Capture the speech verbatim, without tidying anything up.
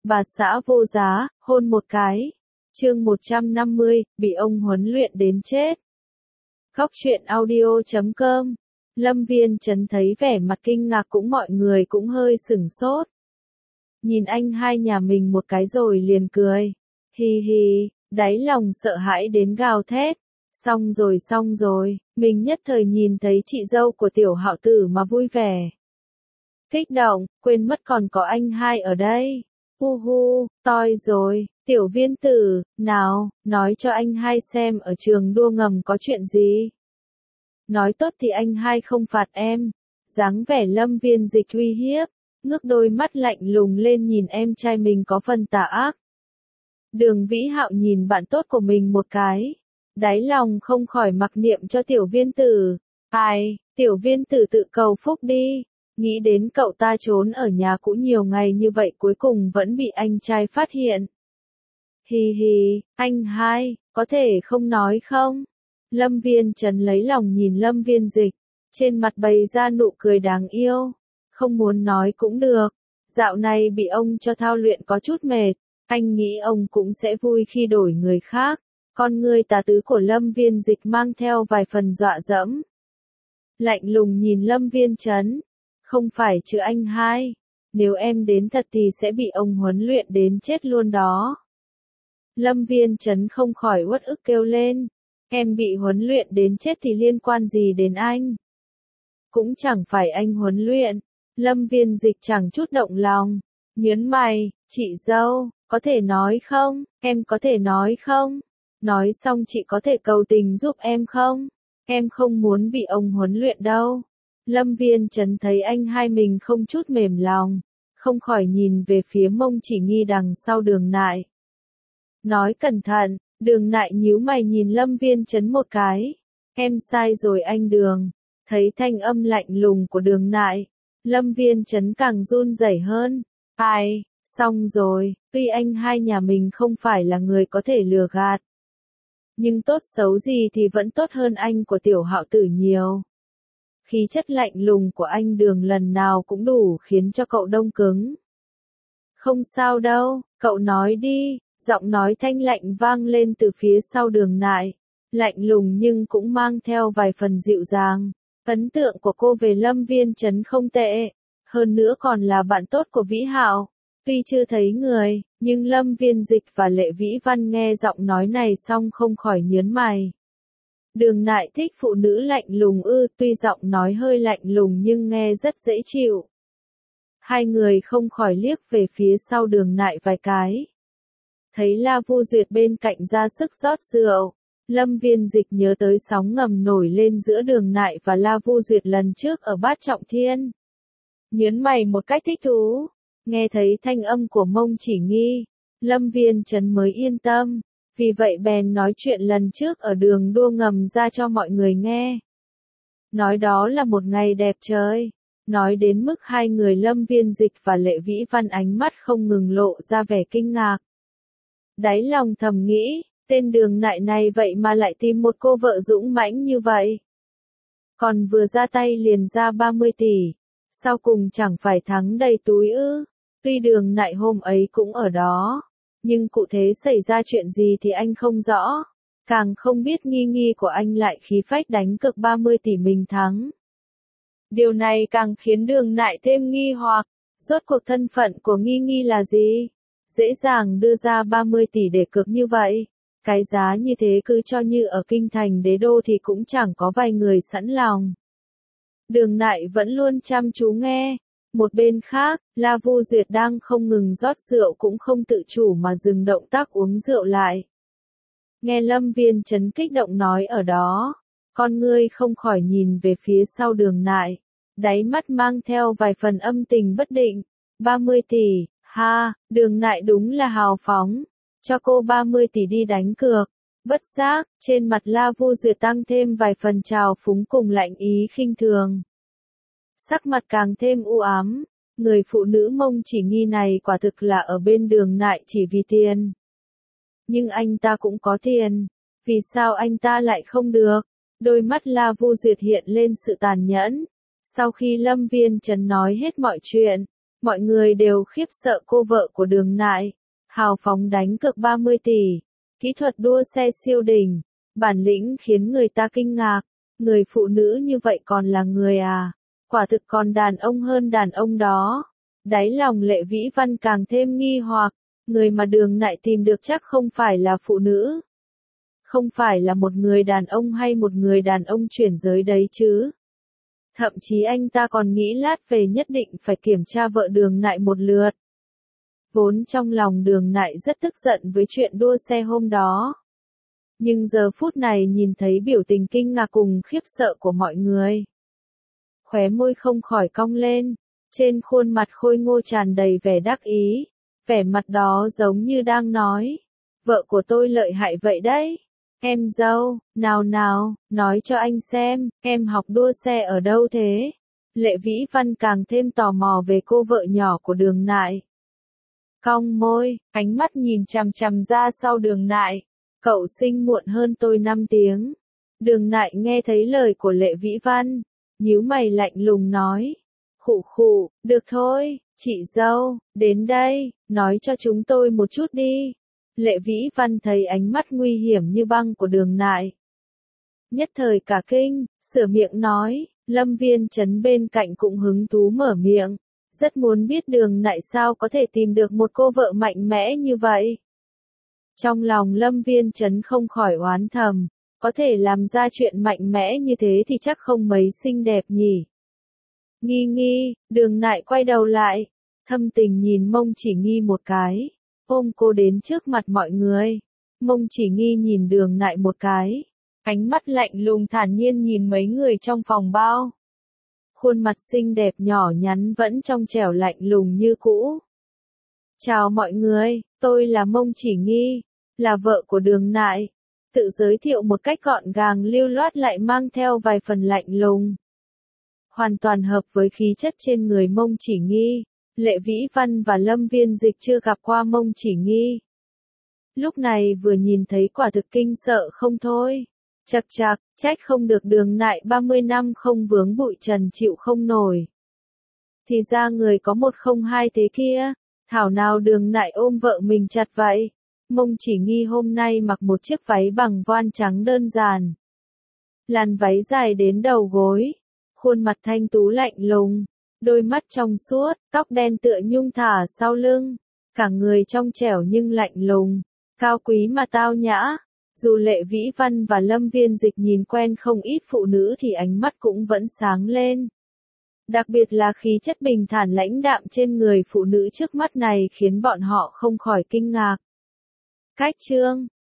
Bà xã vô giá, hôn một cái. Chương một trăm năm mươi, bị ông huấn luyện đến chết. Góc truyện audio chấm com. Lâm Viên Trấn thấy vẻ mặt kinh ngạc cũng mọi người cũng hơi sửng sốt. Nhìn anh hai nhà mình một cái rồi liền cười. Hi hi, đáy lòng sợ hãi đến gào thét. Xong rồi xong rồi, mình nhất thời nhìn thấy chị dâu của tiểu hạo tử mà vui vẻ. Kích động, quên mất còn có anh hai ở đây. Hu hu, toi rồi, tiểu viên tử, nào, nói cho anh hai xem ở trường đua ngầm có chuyện gì. Nói tốt thì anh hai không phạt em. Dáng vẻ Lâm Viên Dịch uy hiếp, ngước đôi mắt lạnh lùng lên nhìn em trai mình có phần tà ác. Đường Vĩ Hạo nhìn bạn tốt của mình một cái. Đáy lòng không khỏi mặc niệm cho tiểu viên tử. Ai, tiểu viên tử tự cầu phúc đi. Nghĩ đến cậu ta trốn ở nhà cũ nhiều ngày như vậy cuối cùng vẫn bị anh trai phát hiện. Hi hi, anh hai, có thể không nói không? Lâm Viên Trấn lấy lòng nhìn Lâm Viên Dịch, trên mặt bày ra nụ cười đáng yêu. Không muốn nói cũng được, dạo này bị ông cho thao luyện có chút mệt, anh nghĩ ông cũng sẽ vui khi đổi người khác. Con ngươi tà tứ của Lâm Viên Dịch mang theo vài phần dọa dẫm. Lạnh lùng nhìn Lâm Viên Trấn. Không phải chứ anh hai, nếu em đến thật thì sẽ bị ông huấn luyện đến chết luôn đó. Lâm Viên Trấn không khỏi uất ức kêu lên, em bị huấn luyện đến chết thì liên quan gì đến anh? Cũng chẳng phải anh huấn luyện. Lâm Viên Dịch chẳng chút động lòng, nhớn mày, chị dâu, có thể nói không, em có thể nói không? Nói xong chị có thể cầu tình giúp em không? Em không muốn bị ông huấn luyện đâu. Lâm Viên Trấn thấy anh hai mình không chút mềm lòng, không khỏi nhìn về phía Mông Chỉ Nghi đằng sau Đường Nại. Nói cẩn thận, Đường Nại nhíu mày nhìn Lâm Viên Trấn một cái. Em sai rồi anh Đường. Thấy thanh âm lạnh lùng của Đường Nại, Lâm Viên Trấn càng run rẩy hơn. Ai, xong rồi, tuy anh hai nhà mình không phải là người có thể lừa gạt. Nhưng tốt xấu gì thì vẫn tốt hơn anh của tiểu hạo tử nhiều. Khí chất lạnh lùng của anh Đường lần nào cũng đủ khiến cho cậu đông cứng. Không sao đâu, cậu nói đi, giọng nói thanh lạnh vang lên từ phía sau Đường Nại. Lạnh lùng nhưng cũng mang theo vài phần dịu dàng. Ấn tượng của cô về Lâm Viên Trấn không tệ, hơn nữa còn là bạn tốt của Vĩ Hạo. Tuy chưa thấy người, nhưng Lâm Viên Dịch và Lệ Vĩ Văn nghe giọng nói này xong không khỏi nhớn mày. Đường Nại thích phụ nữ lạnh lùng ư, tuy giọng nói hơi lạnh lùng nhưng nghe rất dễ chịu. Hai người không khỏi liếc về phía sau Đường Nại vài cái. Thấy La Vu Duyệt bên cạnh ra sức rót rượu, Lâm Viên Dịch nhớ tới sóng ngầm nổi lên giữa Đường Nại và La Vu Duyệt lần trước ở Bát Trọng Thiên. Nhớn mày một cách thích thú, nghe thấy thanh âm của Mông Chỉ Nghi, Lâm Viên Trấn mới yên tâm. Vì vậy bèn nói chuyện lần trước ở đường đua ngầm ra cho mọi người nghe. Nói đó là một ngày đẹp trời. Nói đến mức hai người Lâm Viên Dịch và Lệ Vĩ Văn ánh mắt không ngừng lộ ra vẻ kinh ngạc. Đáy lòng thầm nghĩ, tên Đường Nại này vậy mà lại tìm một cô vợ dũng mãnh như vậy. Còn vừa ra tay liền ra ba mươi tỷ. Sau cùng chẳng phải thắng đầy túi ư. Tuy Đường Nại hôm ấy cũng ở đó. Nhưng cụ thể xảy ra chuyện gì thì anh không rõ. Càng không biết nghi nghi của anh lại khí phách đánh cược ba mươi tỷ mình thắng. Điều này càng khiến Đường Nại thêm nghi hoặc. Rốt cuộc thân phận của nghi nghi là gì? Dễ dàng đưa ra ba mươi tỷ để cược như vậy. Cái giá như thế cứ cho như ở kinh thành đế đô thì cũng chẳng có vài người sẵn lòng. Đường Nại vẫn luôn chăm chú nghe. Một bên khác, La Vu Duyệt đang không ngừng rót rượu cũng không tự chủ mà dừng động tác uống rượu lại. Nghe Lâm Viên Trấn kích động nói ở đó, con ngươi không khỏi nhìn về phía sau Đường Nại, đáy mắt mang theo vài phần âm tình bất định. ba mươi tỷ, ha, Đường Nại đúng là hào phóng, cho cô ba mươi tỷ đi đánh cược. Bất giác, trên mặt La Vu Duyệt tăng thêm vài phần trào phúng cùng lạnh ý khinh thường. Sắc mặt càng thêm u ám, người phụ nữ Mông Chỉ Nghi này quả thực là ở bên Đường Nại chỉ vì tiền. Nhưng anh ta cũng có tiền, vì sao anh ta lại không được? Đôi mắt La Vu Duyệt hiện lên sự tàn nhẫn. Sau khi Lâm Viên Trấn nói hết mọi chuyện, Mọi người đều khiếp sợ cô vợ của Đường Nại, hào phóng đánh cược ba mươi tỷ, kỹ thuật đua xe siêu đỉnh, bản lĩnh khiến người ta kinh ngạc, người phụ nữ như vậy còn là người à, quả thực còn đàn ông hơn đàn ông đó. Đáy lòng Lệ Vĩ Văn càng thêm nghi hoặc, người mà Đường Nại tìm được chắc không phải là phụ nữ. Không phải là một người đàn ông hay một người đàn ông chuyển giới đấy chứ. Thậm chí anh ta còn nghĩ lát về nhất định phải kiểm tra vợ Đường Nại một lượt. Vốn trong lòng Đường Nại rất tức giận với chuyện đua xe hôm đó. Nhưng giờ phút này nhìn thấy biểu tình kinh ngạc cùng khiếp sợ của mọi người. Khóe môi không khỏi cong lên, trên khuôn mặt khôi ngô tràn đầy vẻ đắc ý. Vẻ mặt đó giống như đang nói, vợ của tôi lợi hại vậy đấy. Em dâu, nào nào, nói cho anh xem, em học đua xe ở đâu thế? Lệ Vĩ Văn càng thêm tò mò về cô vợ nhỏ của Đường Nại. Cong môi, ánh mắt nhìn chằm chằm ra sau Đường Nại. Cậu sinh muộn hơn tôi năm tiếng. Đường Nại nghe thấy lời của Lệ Vĩ Văn, nhíu mày lạnh lùng nói. Khụ khụ, được thôi, chị dâu, đến đây, nói cho chúng tôi một chút đi. Lệ Vĩ Văn thấy ánh mắt nguy hiểm như băng của Đường Nại. Nhất thời cả kinh, sửa miệng nói, Lâm Viên Trấn bên cạnh cũng hứng thú mở miệng. Rất muốn biết Đường Nại sao có thể tìm được một cô vợ mạnh mẽ như vậy. Trong lòng Lâm Viên Trấn không khỏi oán thầm, có thể làm ra chuyện mạnh mẽ như thế thì chắc không mấy xinh đẹp nhỉ. Nghi nghi, Đường Nại quay đầu lại, thâm tình nhìn Mông Chỉ Nghi một cái, ôm cô đến trước mặt mọi người. Mông Chỉ Nghi nhìn Đường Nại một cái, ánh mắt lạnh lùng thản nhiên nhìn mấy người trong phòng bao. Khuôn mặt xinh đẹp nhỏ nhắn vẫn trong trẻo lạnh lùng như cũ. Chào mọi người, tôi là Mông Chỉ Nghi, là vợ của Đường Nại. Tự giới thiệu một cách gọn gàng lưu loát lại mang theo vài phần lạnh lùng. Hoàn toàn hợp với khí chất trên người Mông Chỉ Nghi. Lệ Vĩ Văn và Lâm Viên Dịch chưa gặp qua Mông Chỉ Nghi. Lúc này vừa nhìn thấy quả thực kinh sợ không thôi. Chật chạc, trách không được Đường Nại ba mươi năm không vướng bụi trần chịu không nổi. Thì ra người có một không hai thế kia, thảo nào Đường Nại ôm vợ mình chặt vậy. Mông Chỉ Nghi hôm nay mặc một chiếc váy bằng voan trắng đơn giản. Làn váy dài đến đầu gối, khuôn mặt thanh tú lạnh lùng, đôi mắt trong suốt, tóc đen tựa nhung thả sau lưng, cả người trong trẻo nhưng lạnh lùng, cao quý mà tao nhã. Dù Lệ Vĩ Văn và Lâm Viên Dịch nhìn quen không ít phụ nữ thì ánh mắt cũng vẫn sáng lên. Đặc biệt là khí chất bình thản lãnh đạm trên người phụ nữ trước mắt này khiến bọn họ không khỏi kinh ngạc. Cách chương